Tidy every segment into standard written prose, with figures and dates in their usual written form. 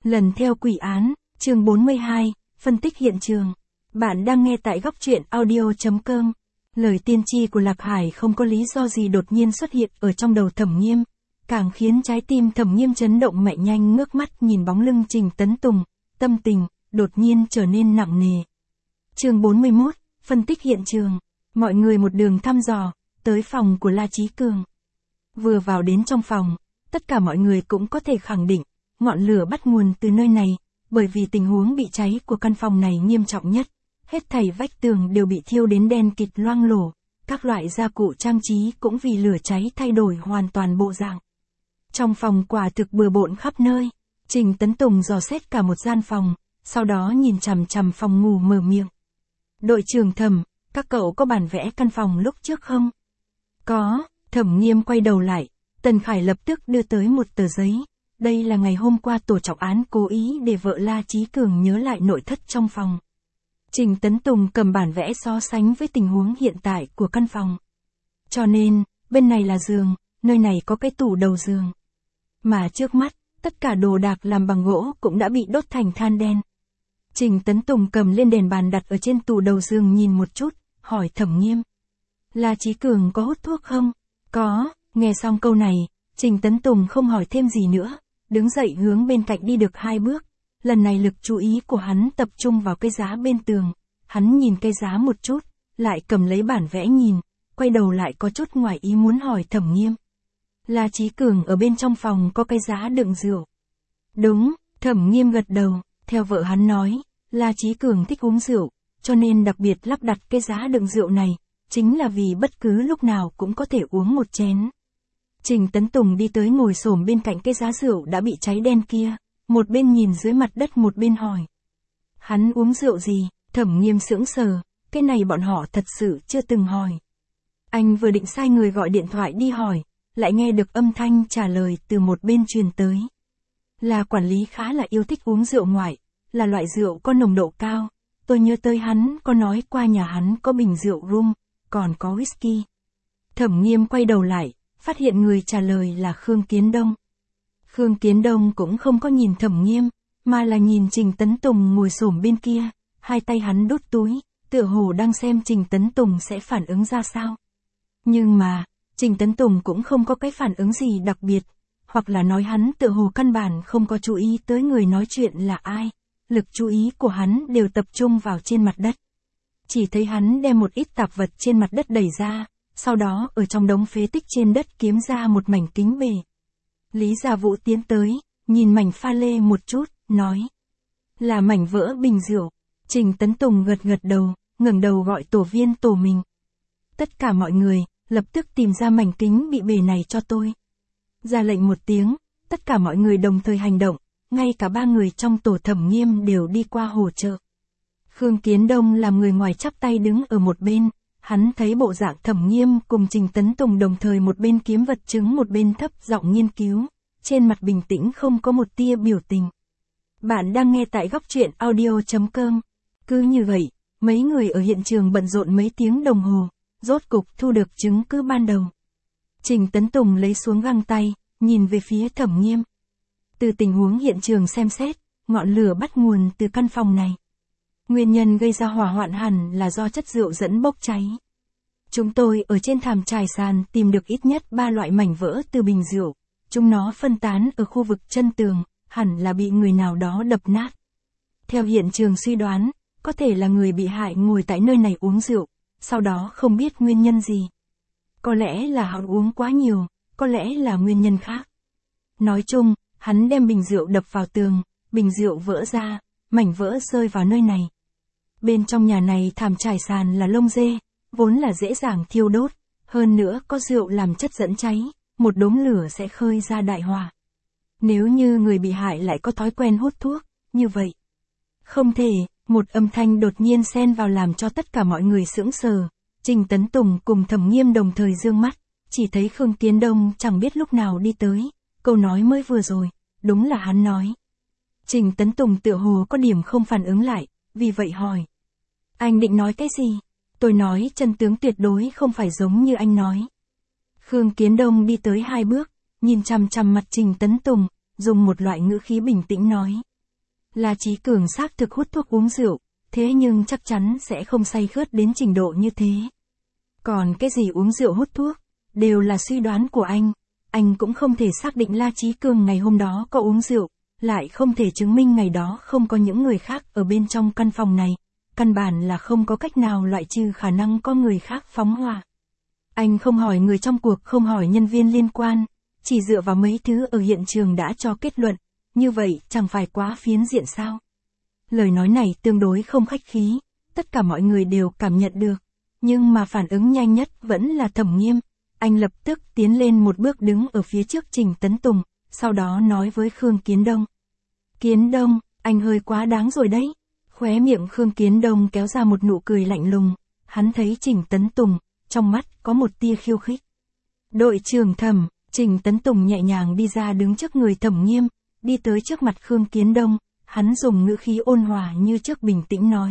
Lần theo quỷ án, chương 42, phân tích hiện trường. Bạn đang nghe tại góc truyện audio.com. Lời tiên tri của Lạc Hải không có lý do gì đột nhiên xuất hiện ở trong đầu Thẩm Nghiêm, càng khiến trái tim Thẩm Nghiêm chấn động mạnh, nhanh ngước mắt nhìn bóng lưng Trình Tấn Tùng, tâm tình đột nhiên trở nên nặng nề. Chương 41, phân tích hiện trường. Mọi người một đường thăm dò tới phòng của La Chí Cường. Vừa vào đến trong phòng, tất cả mọi người cũng có thể khẳng định, ngọn lửa bắt nguồn từ nơi này, bởi vì tình huống bị cháy của căn phòng này nghiêm trọng nhất. Hết thảy vách tường đều bị thiêu đến đen kịt loang lổ, các loại gia cụ trang trí cũng vì lửa cháy thay đổi hoàn toàn bộ dạng. Trong phòng quả thực bừa bộn khắp nơi, Trình Tấn Tùng dò xét cả một gian phòng, sau đó nhìn chằm chằm phòng ngủ mở miệng. Đội trưởng Thẩm, các cậu có bản vẽ căn phòng lúc trước không? Có. Thẩm Nghiêm quay đầu lại, Tần Khải lập tức đưa tới một tờ giấy. Đây là ngày hôm qua tổ trọng án cố ý để vợ La Chí Cường nhớ lại nội thất trong phòng. Trình Tấn Tùng cầm bản vẽ so sánh với tình huống hiện tại của căn phòng. Cho nên, bên này là giường, nơi này có cái tủ đầu giường. Mà trước mắt, tất cả đồ đạc làm bằng gỗ cũng đã bị đốt thành than đen. Trình Tấn Tùng cầm lên đèn bàn đặt ở trên tủ đầu giường nhìn một chút, hỏi Thẩm Nghiêm. La Chí Cường có hút thuốc không? Có. Nghe xong câu này, Trình Tấn Tùng không hỏi thêm gì nữa, đứng dậy hướng bên cạnh đi được 2 bước. Lần này lực chú ý của hắn tập trung vào cây giá bên tường. Hắn nhìn cây giá một chút, lại cầm lấy bản vẽ nhìn, quay đầu lại có chút ngoài ý muốn hỏi Thẩm Nghiêm. La Chí Cường ở bên trong phòng có cây giá đựng rượu. Đúng. Thẩm Nghiêm gật đầu, theo vợ hắn nói, La Chí Cường thích uống rượu, cho nên đặc biệt lắp đặt cây giá đựng rượu này, chính là vì bất cứ lúc nào cũng có thể uống một chén. Trình Tấn Tùng đi tới ngồi xổm bên cạnh cái giá rượu đã bị cháy đen kia, một bên nhìn dưới mặt đất một bên hỏi. Hắn uống rượu gì? Thẩm Nghiêm sững sờ, cái này bọn họ thật sự chưa từng hỏi. Anh vừa định sai người gọi điện thoại đi hỏi, lại nghe được âm thanh trả lời từ một bên truyền tới. Là quản lý khá là yêu thích uống rượu ngoại, là loại rượu có nồng độ cao, tôi nhớ tới hắn có nói qua nhà hắn có bình rượu rum, còn có whisky. Thẩm Nghiêm quay đầu lại, phát hiện người trả lời là Khương Kiến Đông. Khương Kiến Đông cũng không có nhìn Thẩm Nghiêm, mà là nhìn Trình Tấn Tùng ngồi xổm bên kia, hai tay hắn đút túi, tựa hồ đang xem Trình Tấn Tùng sẽ phản ứng ra sao. Nhưng mà, Trình Tấn Tùng cũng không có cái phản ứng gì đặc biệt, hoặc là nói hắn tựa hồ căn bản không có chú ý tới người nói chuyện là ai, lực chú ý của hắn đều tập trung vào trên mặt đất. Chỉ thấy hắn đem một ít tạp vật trên mặt đất đẩy ra, sau đó ở trong đống phế tích trên đất kiếm ra một mảnh kính bể. Lý Gia Vũ tiến tới, nhìn mảnh pha lê một chút, nói. Là mảnh vỡ bình rượu. Trình Tấn Tùng gật gật đầu, ngẩng đầu gọi tổ viên tổ mình. Tất cả mọi người, lập tức tìm ra mảnh kính bị bể này cho tôi. Ra lệnh một tiếng, tất cả mọi người đồng thời hành động, ngay cả 3 người trong tổ Thẩm Nghiêm đều đi qua hỗ trợ. Khương Kiến Đông làm người ngoài chắp tay đứng ở một bên, hắn thấy bộ dạng Thẩm Nghiêm cùng Trình Tấn Tùng đồng thời một bên kiếm vật chứng một bên thấp giọng nghiên cứu, trên mặt bình tĩnh không có một tia biểu tình. Bạn đang nghe tại góc truyện audio.com. Cứ như vậy, mấy người ở hiện trường bận rộn mấy tiếng đồng hồ, rốt cục thu được chứng cứ ban đầu. Trình Tấn Tùng lấy xuống găng tay, nhìn về phía Thẩm Nghiêm. Từ tình huống hiện trường xem xét, ngọn lửa bắt nguồn từ căn phòng này. Nguyên nhân gây ra hỏa hoạn hẳn là do chất rượu dẫn bốc cháy. Chúng tôi ở trên thảm trải sàn tìm được ít nhất 3 loại mảnh vỡ từ bình rượu. Chúng nó phân tán ở khu vực chân tường, hẳn là bị người nào đó đập nát. Theo hiện trường suy đoán, có thể là người bị hại ngồi tại nơi này uống rượu, sau đó không biết nguyên nhân gì. Có lẽ là hắn uống quá nhiều, có lẽ là nguyên nhân khác. Nói chung, hắn đem bình rượu đập vào tường, bình rượu vỡ ra, mảnh vỡ rơi vào nơi này. Bên trong nhà này thảm trải sàn là lông dê, vốn là dễ dàng thiêu đốt, hơn nữa có rượu làm chất dẫn cháy, một đốm lửa sẽ khơi ra đại hỏa. Nếu như người bị hại lại có thói quen hút thuốc, như vậy. Không thể, một âm thanh đột nhiên xen vào làm cho tất cả mọi người sững sờ. Trình Tấn Tùng cùng Thẩm Nghiêm đồng thời dương mắt, chỉ thấy Khương Kiến Đông chẳng biết lúc nào đi tới, câu nói mới vừa rồi, đúng là hắn nói. Trình Tấn Tùng tựa hồ có điểm không phản ứng lại, vì vậy hỏi. Anh định nói cái gì? Tôi nói chân tướng tuyệt đối không phải giống như anh nói. Khương Kiến Đông đi tới 2 bước, nhìn chằm chằm mặt Trình Tấn Tùng, dùng một loại ngữ khí bình tĩnh nói. La Chí Cường xác thực hút thuốc uống rượu, thế nhưng chắc chắn sẽ không say khướt đến trình độ như thế. Còn cái gì uống rượu hút thuốc, đều là suy đoán của anh cũng không thể xác định La Chí Cường ngày hôm đó có uống rượu, lại không thể chứng minh ngày đó không có những người khác ở bên trong căn phòng này, căn bản là không có cách nào loại trừ khả năng có người khác phóng hỏa. Anh không hỏi người trong cuộc, không hỏi nhân viên liên quan, chỉ dựa vào mấy thứ ở hiện trường đã cho kết luận, như vậy chẳng phải quá phiến diện sao? Lời nói này tương đối không khách khí, tất cả mọi người đều cảm nhận được, nhưng mà phản ứng nhanh nhất vẫn là Thẩm Nghiêm. Anh lập tức tiến lên một bước đứng ở phía trước Trình Tấn Tùng, sau đó nói với Khương Kiến Đông. Kiến Đông, anh hơi quá đáng rồi đấy. Khóe miệng Khương Kiến Đông kéo ra một nụ cười lạnh lùng, hắn thấy Trình Tấn Tùng, trong mắt có một tia khiêu khích. Đội trưởng Thẩm, Trình Tấn Tùng nhẹ nhàng đi ra đứng trước người Thẩm Nghiêm, đi tới trước mặt Khương Kiến Đông, hắn dùng ngữ khí ôn hòa như trước bình tĩnh nói.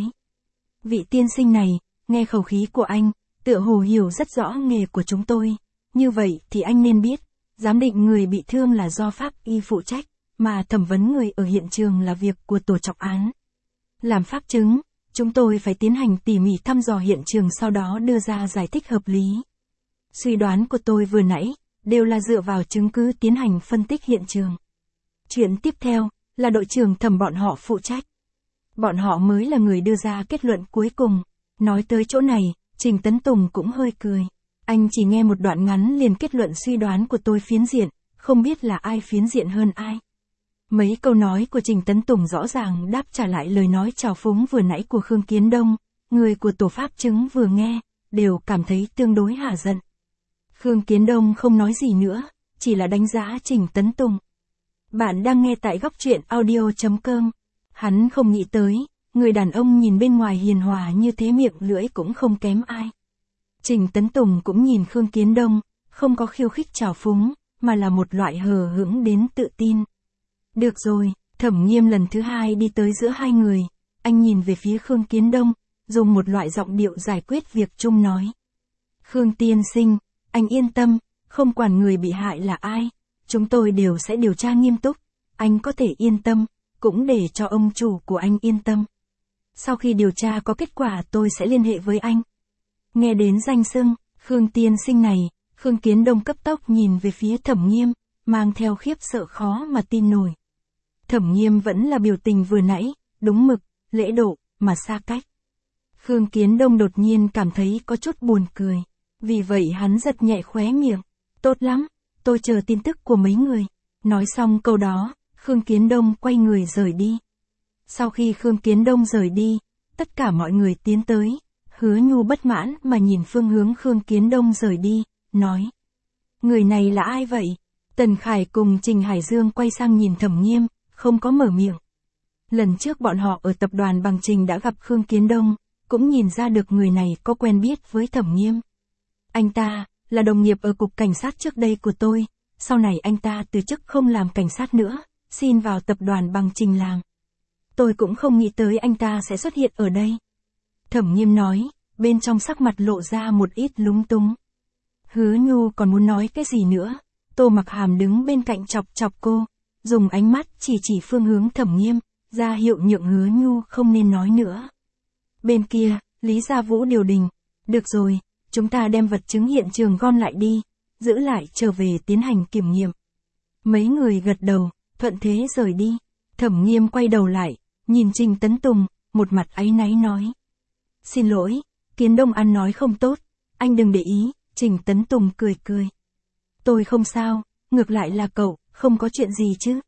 Vị tiên sinh này, nghe khẩu khí của anh, tựa hồ hiểu rất rõ nghề của chúng tôi, như vậy thì anh nên biết, giám định người bị thương là do pháp y phụ trách, mà thẩm vấn người ở hiện trường là việc của tổ trọng án. Làm pháp chứng, chúng tôi phải tiến hành tỉ mỉ thăm dò hiện trường sau đó đưa ra giải thích hợp lý. Suy đoán của tôi vừa nãy, đều là dựa vào chứng cứ tiến hành phân tích hiện trường. Chuyện tiếp theo, là đội trưởng Thẩm bọn họ phụ trách. Bọn họ mới là người đưa ra kết luận cuối cùng. Nói tới chỗ này, Trình Tấn Tùng cũng hơi cười. Anh chỉ nghe một đoạn ngắn liền kết luận suy đoán của tôi phiến diện, không biết là ai phiến diện hơn ai. Mấy câu nói của Trình Tấn Tùng rõ ràng đáp trả lại lời nói trào phúng vừa nãy của Khương Kiến Đông, người của tổ pháp chứng vừa nghe, đều cảm thấy tương đối hả giận. Khương Kiến Đông không nói gì nữa, chỉ là đánh giá Trình Tấn Tùng. Bạn đang nghe tại góc truyện audio.com. Hắn không nghĩ tới, người đàn ông nhìn bên ngoài hiền hòa như thế miệng lưỡi cũng không kém ai. Trình Tấn Tùng cũng nhìn Khương Kiến Đông, không có khiêu khích trào phúng, mà là một loại hờ hững đến tự tin. Được rồi, Thẩm Nghiêm lần thứ hai đi tới giữa hai người, anh nhìn về phía Khương Kiến Đông, dùng một loại giọng điệu giải quyết việc chung nói. Khương tiên sinh, anh yên tâm, không quản người bị hại là ai, chúng tôi đều sẽ điều tra nghiêm túc, anh có thể yên tâm, cũng để cho ông chủ của anh yên tâm. Sau khi điều tra có kết quả tôi sẽ liên hệ với anh. Nghe đến danh xưng, Khương tiên sinh này, Khương Kiến Đông cấp tốc nhìn về phía Thẩm Nghiêm, mang theo khiếp sợ khó mà tin nổi. Thẩm Nghiêm vẫn là biểu tình vừa nãy, đúng mực, lễ độ, mà xa cách. Khương Kiến Đông đột nhiên cảm thấy có chút buồn cười, vì vậy hắn giật nhẹ khóe miệng. Tốt lắm, tôi chờ tin tức của mấy người. Nói xong câu đó, Khương Kiến Đông quay người rời đi. Sau khi Khương Kiến Đông rời đi, tất cả mọi người tiến tới, Hứa Nhu bất mãn mà nhìn phương hướng Khương Kiến Đông rời đi, nói. Người này là ai vậy? Tần Khải cùng Trình Hải Dương quay sang nhìn Thẩm Nghiêm, không có mở miệng. Lần trước bọn họ ở tập đoàn Bằng Trình đã gặp Khương Kiến Đông, cũng nhìn ra được người này có quen biết với Thẩm Nghiêm. Anh ta, là đồng nghiệp ở cục cảnh sát trước đây của tôi, sau này anh ta từ chức không làm cảnh sát nữa, xin vào tập đoàn Bằng Trình làm. Tôi cũng không nghĩ tới anh ta sẽ xuất hiện ở đây. Thẩm Nghiêm nói, bên trong sắc mặt lộ ra một ít lúng túng. Hứa Nhu còn muốn nói cái gì nữa, Tô Mặc Hàm đứng bên cạnh chọc chọc cô, dùng ánh mắt chỉ phương hướng Thẩm Nghiêm, ra hiệu nhượng Hứa Nhu không nên nói nữa. Bên kia, Lý Gia Vũ điều đình, được rồi, chúng ta đem vật chứng hiện trường gom lại đi, giữ lại trở về tiến hành kiểm nghiệm. Mấy người gật đầu, thuận thế rời đi. Thẩm Nghiêm quay đầu lại, nhìn Trình Tấn Tùng, một mặt áy náy nói. Xin lỗi, Kiến Đông ăn nói không tốt, anh đừng để ý. Trình Tấn Tùng cười cười. Tôi không sao, ngược lại là cậu, không có chuyện gì chứ.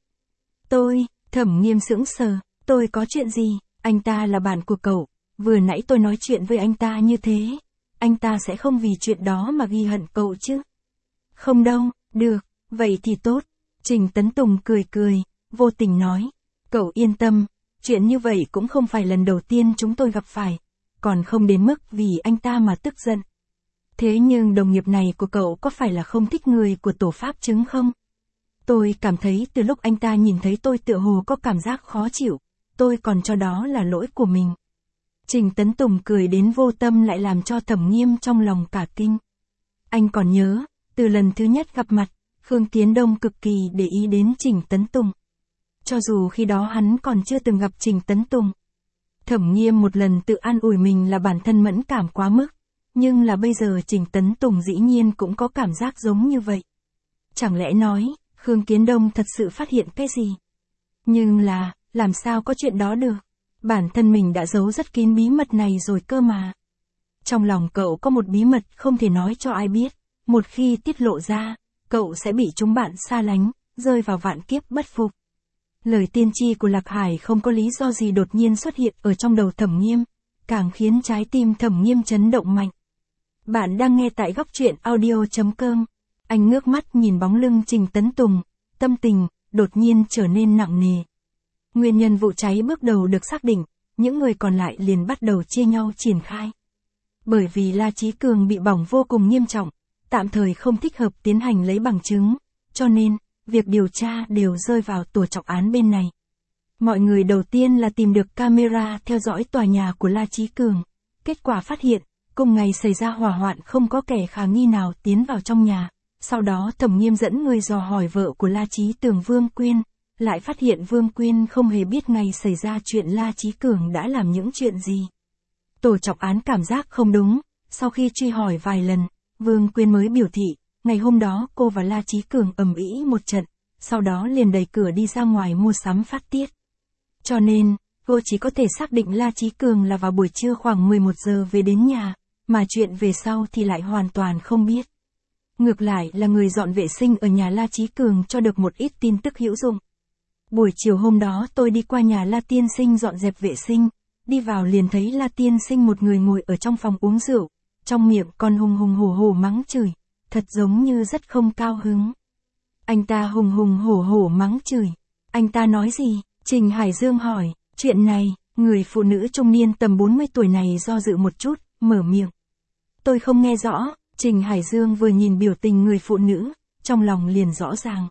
Thẩm Nghiêm sững sờ, tôi có chuyện gì, anh ta là bạn của cậu, vừa nãy tôi nói chuyện với anh ta như thế, anh ta sẽ không vì chuyện đó mà ghi hận cậu chứ. Không đâu, được, vậy thì tốt. Trình Tấn Tùng cười cười, vô tình nói, cậu yên tâm, chuyện như vậy cũng không phải lần đầu tiên chúng tôi gặp phải, còn không đến mức vì anh ta mà tức giận. Thế nhưng đồng nghiệp này của cậu có phải là không thích người của tổ pháp chứng không? Tôi cảm thấy từ lúc anh ta nhìn thấy tôi tựa hồ có cảm giác khó chịu, tôi còn cho đó là lỗi của mình. Trình Tấn Tùng cười đến vô tâm lại làm cho Thẩm Nghiêm trong lòng cả kinh. Anh còn nhớ, từ lần thứ nhất gặp mặt, Khương Kiến Đông cực kỳ để ý đến Trình Tấn Tùng. cho dù khi đó hắn còn chưa từng gặp Trình Tấn Tùng. Thẩm Nghiêm một lần tự an ủi mình là bản thân mẫn cảm quá mức, nhưng là bây giờ Trình Tấn Tùng dĩ nhiên cũng có cảm giác giống như vậy. Chẳng lẽ nói, Khương Kiến Đông thật sự phát hiện cái gì? Nhưng là, làm sao có chuyện đó được? Bản thân mình đã giấu rất kín bí mật này rồi cơ mà. Trong lòng cậu có một bí mật không thể nói cho ai biết, một khi tiết lộ ra, cậu sẽ bị chúng bạn xa lánh, rơi vào vạn kiếp bất phục. Lời tiên tri của Lạc Hải không có lý do gì đột nhiên xuất hiện ở trong đầu Thẩm Nghiêm, càng khiến trái tim Thẩm Nghiêm chấn động mạnh. Bạn đang nghe tại góc truyện audio.com. Anh ngước mắt nhìn bóng lưng Trình Tấn Tùng, tâm tình đột nhiên trở nên nặng nề. Nguyên nhân vụ cháy bước đầu được xác định, những người còn lại liền bắt đầu chia nhau triển khai. Bởi vì La Chí Cường bị bỏng vô cùng nghiêm trọng, tạm thời không thích hợp tiến hành lấy bằng chứng, cho nên, việc điều tra đều rơi vào tổ trọng án bên này. Mọi người đầu tiên là tìm được camera theo dõi tòa nhà của La Chí Cường. Kết quả phát hiện, cùng ngày xảy ra hỏa hoạn không có kẻ khả nghi nào tiến vào trong nhà. Sau đó Thẩm Nghiêm dẫn người dò hỏi vợ của La Chí Tường Vương Quyên, lại phát hiện Vương Quyên không hề biết ngày xảy ra chuyện La Chí Cường đã làm những chuyện gì. Tổ trọng án cảm giác không đúng, sau khi truy hỏi vài lần, Vương Quyên mới biểu thị, ngày hôm đó cô và La Chí Cường ầm ĩ một trận, sau đó liền đẩy cửa đi ra ngoài mua sắm phát tiết. Cho nên, cô chỉ có thể xác định La Chí Cường là vào buổi trưa khoảng 11 giờ về đến nhà, mà chuyện về sau thì lại hoàn toàn không biết. Ngược lại là người dọn vệ sinh ở nhà La Chí Cường cho được một ít tin tức hữu dụng. Buổi chiều hôm đó tôi đi qua nhà La Tiên Sinh dọn dẹp vệ sinh, đi vào liền thấy La Tiên Sinh một người ngồi ở trong phòng uống rượu, trong miệng còn hùng hùng hổ hổ mắng chửi, thật giống như rất không cao hứng. Anh ta hùng hùng hổ hổ mắng chửi, anh ta nói gì? Trình Hải Dương hỏi, chuyện này, người phụ nữ trung niên tầm 40 tuổi này do dự một chút, mở miệng. Tôi không nghe rõ. Trình Hải Dương vừa nhìn biểu tình người phụ nữ, trong lòng liền rõ ràng.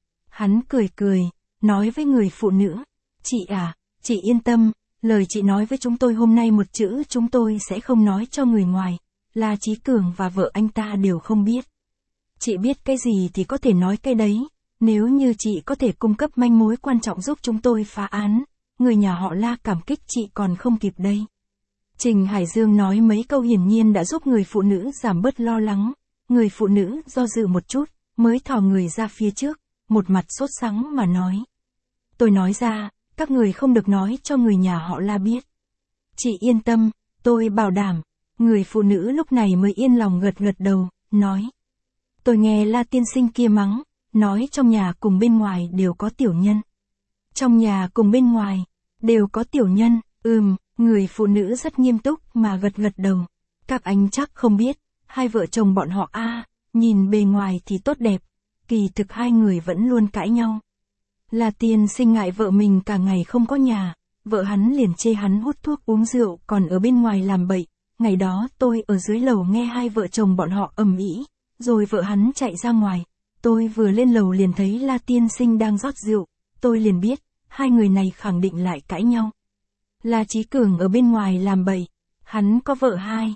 Hắn cười cười, nói với người phụ nữ, chị à, chị yên tâm, lời chị nói với chúng tôi hôm nay một chữ chúng tôi sẽ không nói cho người ngoài, La Chí Cường và vợ anh ta đều không biết. Chị biết cái gì thì có thể nói cái đấy, nếu như chị có thể cung cấp manh mối quan trọng giúp chúng tôi phá án, người nhà họ La cảm kích chị còn không kịp đây. Trình Hải Dương nói mấy câu hiển nhiên đã giúp người phụ nữ giảm bớt lo lắng, người phụ nữ do dự một chút, mới thò người ra phía trước, một mặt sốt sắng mà nói. Tôi nói ra, các người không được nói cho người nhà họ La biết. Chị yên tâm, tôi bảo đảm, người phụ nữ lúc này mới yên lòng gật gật đầu, nói. Tôi nghe La Tiên Sinh kia mắng, nói trong nhà cùng bên ngoài đều có tiểu nhân. Trong nhà cùng bên ngoài, đều có tiểu nhân, người phụ nữ rất nghiêm túc mà gật gật đầu. Các anh chắc không biết, hai vợ chồng bọn họ nhìn bề ngoài thì tốt đẹp, kỳ thực hai người vẫn luôn cãi nhau. La Tiên Sinh ngại vợ mình cả ngày không có nhà, vợ hắn liền chê hắn hút thuốc uống rượu còn ở bên ngoài làm bậy. Ngày đó tôi ở dưới lầu nghe hai vợ chồng bọn họ ầm ĩ, rồi vợ hắn chạy ra ngoài. Tôi vừa lên lầu liền thấy La Tiên Sinh đang rót rượu, tôi liền biết, hai người này khẳng định lại cãi nhau. La Chí Cường ở bên ngoài làm bậy, hắn có vợ hai,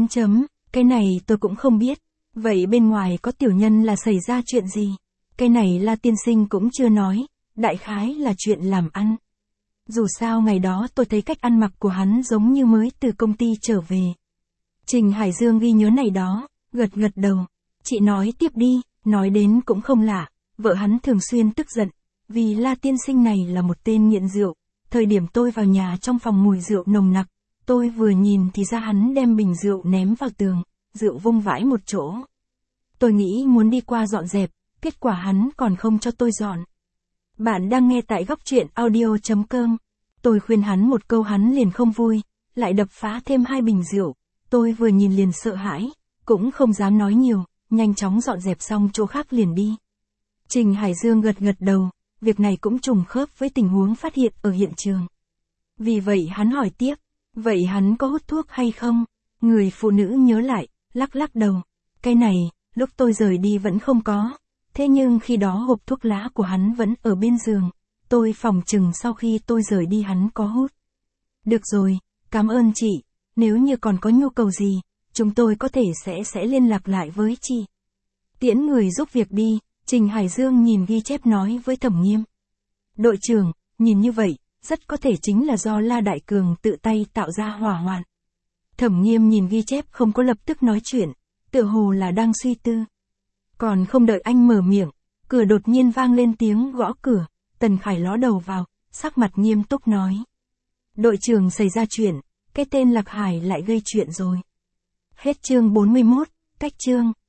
cái này tôi cũng không biết, vậy bên ngoài có tiểu nhân là xảy ra chuyện gì? Cái này La Tiên Sinh cũng chưa nói, đại khái là chuyện làm ăn. Dù sao ngày đó tôi thấy cách ăn mặc của hắn giống như mới từ công ty trở về. Trình Hải Dương ghi nhớ này đó, gật gật đầu, chị nói tiếp đi, nói đến cũng không lạ, vợ hắn thường xuyên tức giận, vì La Tiên Sinh này là một tên nghiện rượu. Thời điểm tôi vào nhà trong phòng mùi rượu nồng nặc, tôi vừa nhìn thì ra hắn đem bình rượu ném vào tường, rượu vung vãi một chỗ. Tôi nghĩ muốn đi qua dọn dẹp, kết quả hắn còn không cho tôi dọn. Bạn đang nghe tại góc truyện audio.com. Tôi khuyên hắn một câu hắn liền không vui, lại đập phá thêm 2 bình rượu. Tôi vừa nhìn liền sợ hãi, cũng không dám nói nhiều, nhanh chóng dọn dẹp xong chỗ khác liền đi. Trình Hải Dương gật gật đầu. Việc này cũng trùng khớp với tình huống phát hiện ở hiện trường. Vì vậy hắn hỏi tiếp, vậy hắn có hút thuốc hay không? Người phụ nữ nhớ lại, lắc lắc đầu. Cái này, lúc tôi rời đi vẫn không có. Thế nhưng khi đó hộp thuốc lá của hắn vẫn ở bên giường. Tôi phỏng chừng sau khi tôi rời đi hắn có hút. Được rồi, cảm ơn chị. Nếu như còn có nhu cầu gì, chúng tôi có thể sẽ liên lạc lại với chị. Tiễn người giúp việc đi. Trình Hải Dương nhìn ghi chép nói với Thẩm Nghiêm. Đội trưởng, nhìn như vậy, rất có thể chính là do La Đại Cường tự tay tạo ra hỏa hoạn. Thẩm Nghiêm nhìn ghi chép không có lập tức nói chuyện, tựa hồ là đang suy tư. Còn không đợi anh mở miệng, cửa đột nhiên vang lên tiếng gõ cửa, Tần Khải ló đầu vào, sắc mặt nghiêm túc nói. Đội trưởng xảy ra chuyện, cái tên Lạc Hải lại gây chuyện rồi. Hết chương 41, cách chương.